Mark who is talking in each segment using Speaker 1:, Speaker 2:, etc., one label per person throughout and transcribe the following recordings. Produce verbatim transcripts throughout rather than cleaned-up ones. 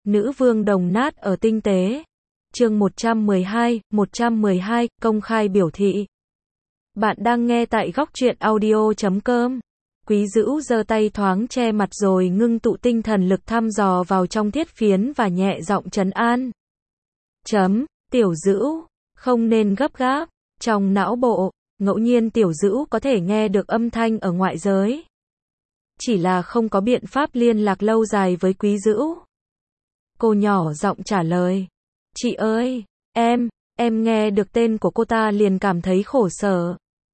Speaker 1: Nữ vương đồng nát ở tinh tế. Chương một trăm mười hai, một trăm mười hai, công khai biểu thị. Bạn đang nghe tại góc truyện audio chấm com. Quý Dữu giơ tay thoáng che mặt rồi ngưng tụ tinh thần lực thăm dò vào trong thiết phiến và nhẹ giọng trấn an. Chấm, Tiểu Dữu, không nên gấp gáp. Trong não bộ, ngẫu nhiên Tiểu Dữu có thể nghe được âm thanh ở ngoại giới. Chỉ là không có biện pháp liên lạc lâu dài với Quý Dữu. Cô nhỏ giọng trả lời. Chị ơi, em, em nghe được tên của cô ta liền cảm thấy khổ sở.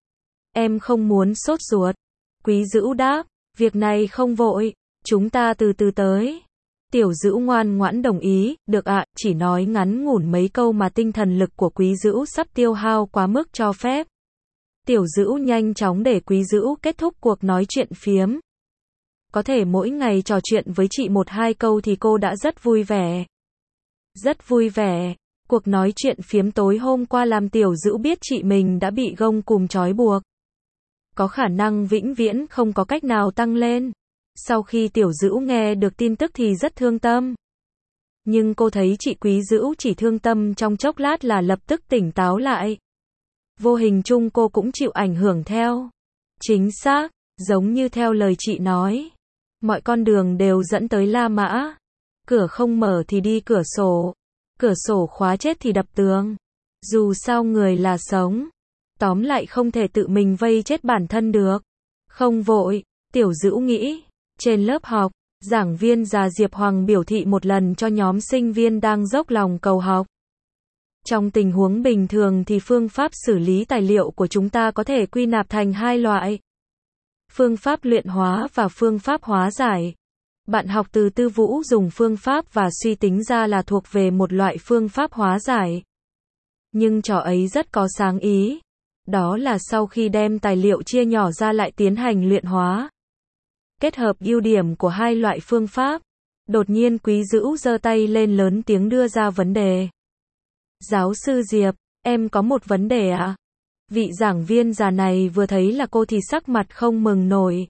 Speaker 1: Em không muốn sốt ruột. Quý Dữu đáp, việc này không vội, chúng ta từ từ tới. Tiểu Dữu ngoan ngoãn đồng ý, được ạ, chỉ nói ngắn ngủn mấy câu mà tinh thần lực của Quý Dữu sắp tiêu hao quá mức cho phép. Tiểu Dữu nhanh chóng để Quý Dữu kết thúc cuộc nói chuyện phiếm. Có thể mỗi ngày trò chuyện với chị một hai câu thì cô đã rất vui vẻ. Rất vui vẻ. Cuộc nói chuyện phiếm tối hôm qua làm Tiểu Dữu biết chị mình đã bị gông cùm trói buộc. Có khả năng vĩnh viễn không có cách nào tăng lên. Sau khi Tiểu Dữu nghe được tin tức thì rất thương tâm. Nhưng cô thấy chị Quý Dữu chỉ thương tâm trong chốc lát là lập tức tỉnh táo lại. Vô hình chung cô cũng chịu ảnh hưởng theo. Chính xác, giống như theo lời chị nói. Mọi con đường đều dẫn tới La Mã. Cửa không mở thì đi cửa sổ. Cửa sổ khóa chết thì đập tường. Dù sao người là sống. Tóm lại không thể tự mình vây chết bản thân được. Không vội, Tiểu Dữu nghĩ. Trên lớp học, giảng viên già Diệp Hoàng biểu thị một lần cho nhóm sinh viên đang dốc lòng cầu học. Trong tình huống bình thường thì phương pháp xử lý tài liệu của chúng ta có thể quy nạp thành hai loại. Phương pháp luyện hóa và phương pháp hóa giải. Bạn học từ Tư Vũ dùng phương pháp và suy tính ra là thuộc về một loại phương pháp hóa giải. Nhưng trò ấy rất có sáng ý. Đó là sau khi đem tài liệu chia nhỏ ra lại tiến hành luyện hóa. Kết hợp ưu điểm của hai loại phương pháp. Đột nhiên Quý Dữu giơ tay lên lớn tiếng đưa ra vấn đề. Giáo sư Diệp, em có một vấn đề ạ. À? Vị giảng viên già này vừa thấy là cô thì sắc mặt không mừng nổi.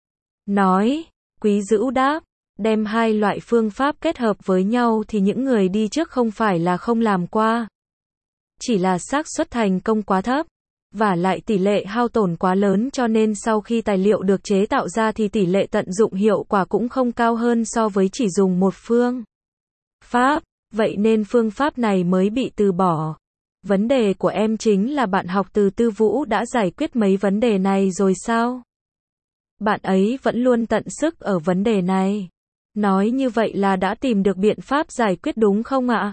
Speaker 1: Nói, Quý Dữu đáp, đem hai loại phương pháp kết hợp với nhau thì những người đi trước không phải là không làm qua. Chỉ là xác suất thành công quá thấp. Và lại tỷ lệ hao tổn quá lớn cho nên sau khi tài liệu được chế tạo ra thì tỷ lệ tận dụng hiệu quả cũng không cao hơn so với chỉ dùng một phương pháp. Vậy nên phương pháp này mới bị từ bỏ. Vấn đề của em chính là bạn học từ Tư Vũ đã giải quyết mấy vấn đề này rồi sao? Bạn ấy vẫn luôn tận sức ở vấn đề này. Nói như vậy là đã tìm được biện pháp giải quyết đúng không ạ?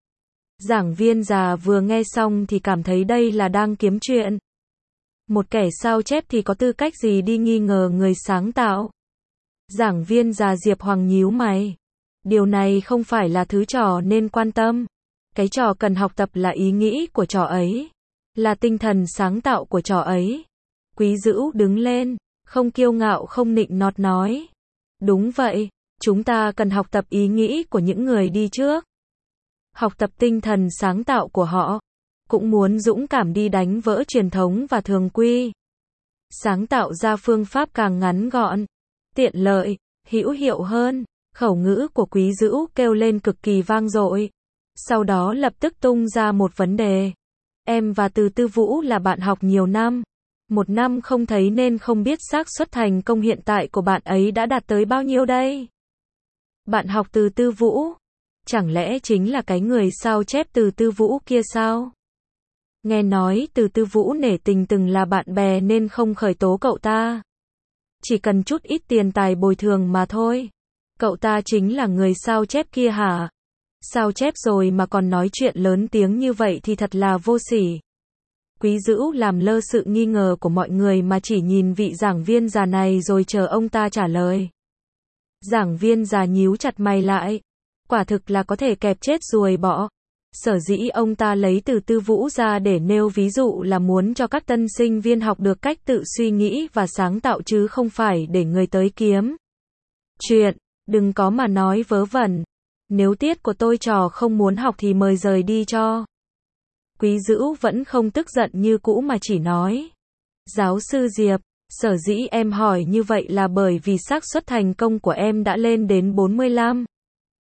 Speaker 1: Giảng viên già vừa nghe xong thì cảm thấy đây là đang kiếm chuyện. Một kẻ sao chép thì có tư cách gì đi nghi ngờ người sáng tạo? Giảng viên già Diệp Hoàng nhíu mày. Điều này không phải là thứ trò nên quan tâm. Cái trò cần học tập là ý nghĩ của trò ấy. Là tinh thần sáng tạo của trò ấy. Quý Dữu đứng lên, không kiêu ngạo không nịnh nọt nói. Đúng vậy, chúng ta cần học tập ý nghĩ của những người đi trước. Học tập tinh thần sáng tạo của họ. Cũng muốn dũng cảm đi đánh vỡ truyền thống và thường quy. Sáng tạo ra phương pháp càng ngắn gọn, tiện lợi, hữu hiệu hơn. Khẩu ngữ của Quý Dữu kêu lên cực kỳ vang dội. Sau đó lập tức tung ra một vấn đề. Em và Từ Tư Vũ là bạn học nhiều năm. Một năm không thấy nên không biết xác suất thành công hiện tại của bạn ấy đã đạt tới bao nhiêu đây? Bạn học từ Tư Vũ? Chẳng lẽ chính là cái người sao chép từ Tư Vũ kia sao? Nghe nói từ Tư Vũ nể tình từng là bạn bè nên không khởi tố cậu ta. Chỉ cần chút ít tiền tài bồi thường mà thôi. Cậu ta chính là người sao chép kia hả? Sao chép rồi mà còn nói chuyện lớn tiếng như vậy thì thật là vô sỉ. Quý Dữu làm lơ sự nghi ngờ của mọi người mà chỉ nhìn vị giảng viên già này rồi chờ ông ta trả lời. Giảng viên già nhíu chặt mày lại. Quả thực là có thể kẹp chết ruồi bọ. Sở dĩ ông ta lấy từ Tư Vũ ra để nêu ví dụ là muốn cho các tân sinh viên học được cách tự suy nghĩ và sáng tạo chứ không phải để người tới kiếm chuyện. Đừng có mà nói vớ vẩn. Nếu tiết của tôi trò không muốn học thì mời rời đi cho. Quý Dữu vẫn không tức giận như cũ mà chỉ nói. Giáo sư Diệp, sở dĩ em hỏi như vậy là bởi vì xác suất thành công của em đã lên đến bốn mươi lăm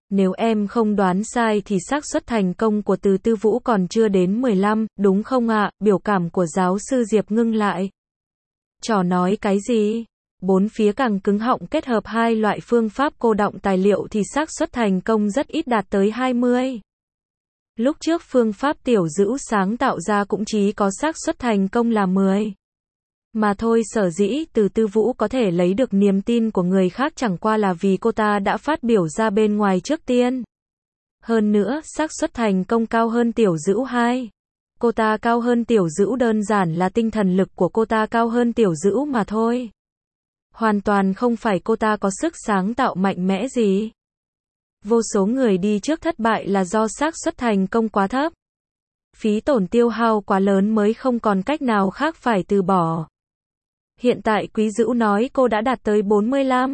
Speaker 1: Nếu em không đoán sai thì xác suất thành công của Từ Tư Vũ còn chưa đến mười lăm, đúng không ạ? Biểu cảm của giáo sư Diệp ngưng lại. Trò nói cái gì? Bốn phía càng cứng họng, kết hợp hai loại phương pháp cô đọng tài liệu thì xác suất thành công rất ít, đạt tới hai mươi. Lúc trước phương pháp Tiểu Dữu sáng tạo ra cũng chỉ có xác suất thành công là mười. Mà thôi, sở dĩ Từ Tư Vũ có thể lấy được niềm tin của người khác chẳng qua là vì cô ta đã phát biểu ra bên ngoài trước tiên. Hơn nữa, xác suất thành công cao hơn Tiểu Dữu hai. Cô ta cao hơn Tiểu Dữu đơn giản là tinh thần lực của cô ta cao hơn Tiểu Dữu mà thôi. Hoàn toàn không phải cô ta có sức sáng tạo mạnh mẽ gì. Vô số người đi trước thất bại là do xác suất thành công quá thấp. Phí tổn tiêu hao quá lớn mới không còn cách nào khác phải từ bỏ. Hiện tại Quý Dữu nói cô đã đạt tới bốn mươi lăm.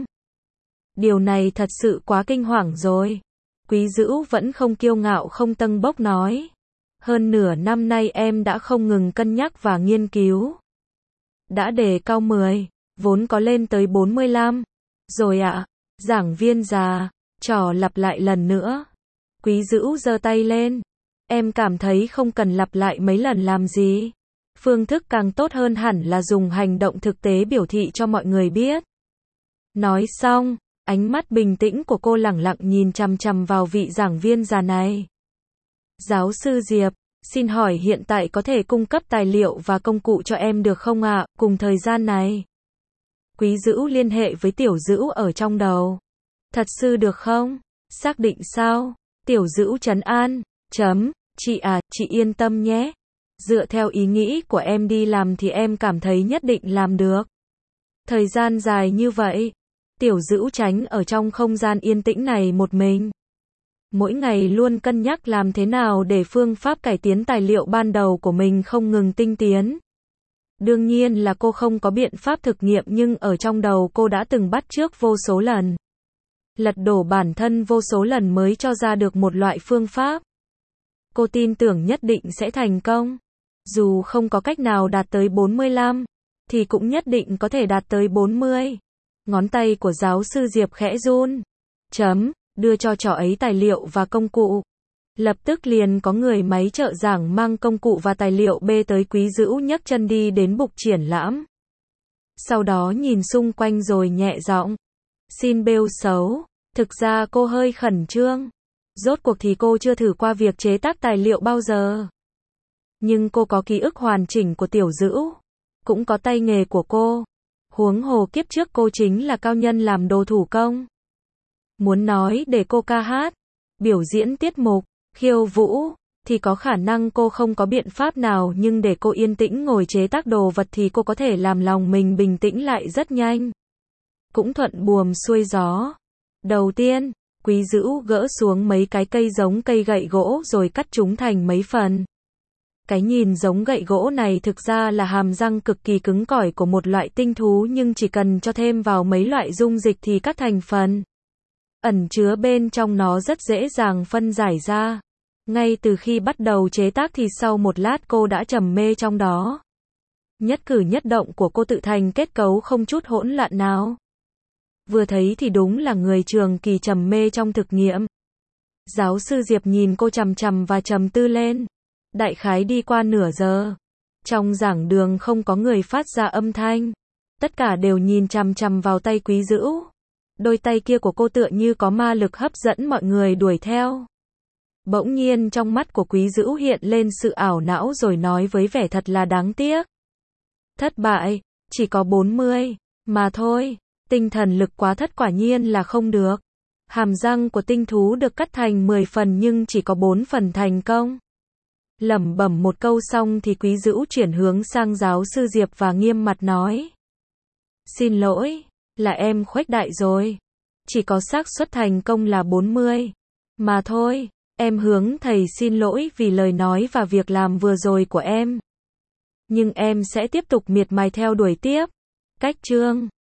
Speaker 1: Điều này thật sự quá kinh hoàng rồi. Quý Dữu vẫn không kiêu ngạo không tâng bốc nói. Hơn nửa năm nay em đã không ngừng cân nhắc và nghiên cứu. Đã đề cao mười, vốn có lên tới bốn mươi lăm. Rồi ạ, à, giảng viên già, trò lặp lại lần nữa. Quý Dữu giơ tay lên. Em cảm thấy không cần lặp lại mấy lần làm gì. Phương thức càng tốt hơn hẳn là dùng hành động thực tế biểu thị cho mọi người biết. Nói xong, ánh mắt bình tĩnh của cô lẳng lặng nhìn chằm chằm vào vị giảng viên già này. Giáo sư Diệp, xin hỏi hiện tại có thể cung cấp tài liệu và công cụ cho em được không ạ, cùng thời gian này? Quý Dữu liên hệ với Tiểu Dữu ở trong đầu. Thật sự được không? Xác định sao? Tiểu Dữu trấn an. Chấm, chị à, chị yên tâm nhé. Dựa theo ý nghĩ của em đi làm thì em cảm thấy nhất định làm được. Thời gian dài như vậy, Tiểu Dữu tránh ở trong không gian yên tĩnh này một mình. Mỗi ngày luôn cân nhắc làm thế nào để phương pháp cải tiến tài liệu ban đầu của mình không ngừng tinh tiến. Đương nhiên là cô không có biện pháp thực nghiệm, nhưng ở trong đầu cô đã từng bắt chước vô số lần. Lật đổ bản thân vô số lần mới cho ra được một loại phương pháp. Cô tin tưởng nhất định sẽ thành công. Dù không có cách nào đạt tới bốn mươi lăm, thì cũng nhất định có thể đạt tới bốn mươi. Ngón tay của giáo sư Diệp khẽ run. Chấm, đưa cho trò ấy tài liệu và công cụ. Lập tức liền có người máy trợ giảng mang công cụ và tài liệu bê tới. Quý Dữu nhấc chân đi đến bục triển lãm. Sau đó nhìn xung quanh rồi nhẹ giọng. Xin bêu xấu. Thực ra cô hơi khẩn trương. Rốt cuộc thì cô chưa thử qua việc chế tác tài liệu bao giờ. Nhưng cô có ký ức hoàn chỉnh của Tiểu Dữu. Cũng có tay nghề của cô. Huống hồ kiếp trước cô chính là cao nhân làm đồ thủ công. Muốn nói để cô ca hát, biểu diễn tiết mục, khiêu vũ, thì có khả năng cô không có biện pháp nào, nhưng để cô yên tĩnh ngồi chế tác đồ vật thì cô có thể làm lòng mình bình tĩnh lại rất nhanh. Cũng thuận buồm xuôi gió. Đầu tiên, Quý Dữu gỡ xuống mấy cái cây giống cây gậy gỗ rồi cắt chúng thành mấy phần. Cái nhìn giống gậy gỗ này thực ra là hàm răng cực kỳ cứng cỏi của một loại tinh thú, nhưng chỉ cần cho thêm vào mấy loại dung dịch thì cắt thành phần ẩn chứa bên trong nó rất dễ dàng phân giải ra. Ngay từ khi bắt đầu chế tác thì sau một lát cô đã trầm mê trong đó. Nhất cử nhất động của cô tự thành kết cấu không chút hỗn loạn nào. Vừa thấy thì đúng là người trường kỳ trầm mê trong thực nghiệm. Giáo sư Diệp nhìn cô chằm chằm và trầm tư lên. Đại khái đi qua nửa giờ. Trong giảng đường không có người phát ra âm thanh. Tất cả đều nhìn chằm chằm vào tay Quý Dữu. Đôi tay kia của cô tựa như có ma lực hấp dẫn mọi người đuổi theo. Bỗng nhiên trong mắt của Quý Dữu hiện lên sự ảo não rồi nói với vẻ thật là đáng tiếc. Thất bại, chỉ có bốn mươi, mà thôi, tinh thần lực quá thất quả nhiên là không được. Hàm răng của tinh thú được cắt thành mười phần nhưng chỉ có bốn phần thành công. Lẩm bẩm một câu xong thì Quý Dữu chuyển hướng sang giáo sư Diệp và nghiêm mặt nói. Xin lỗi, là em khuếch đại rồi. Chỉ có xác suất thành công là bốn mươi. Mà thôi, em hướng thầy xin lỗi vì lời nói và việc làm vừa rồi của em. Nhưng em sẽ tiếp tục miệt mài theo đuổi tiếp. Cách chương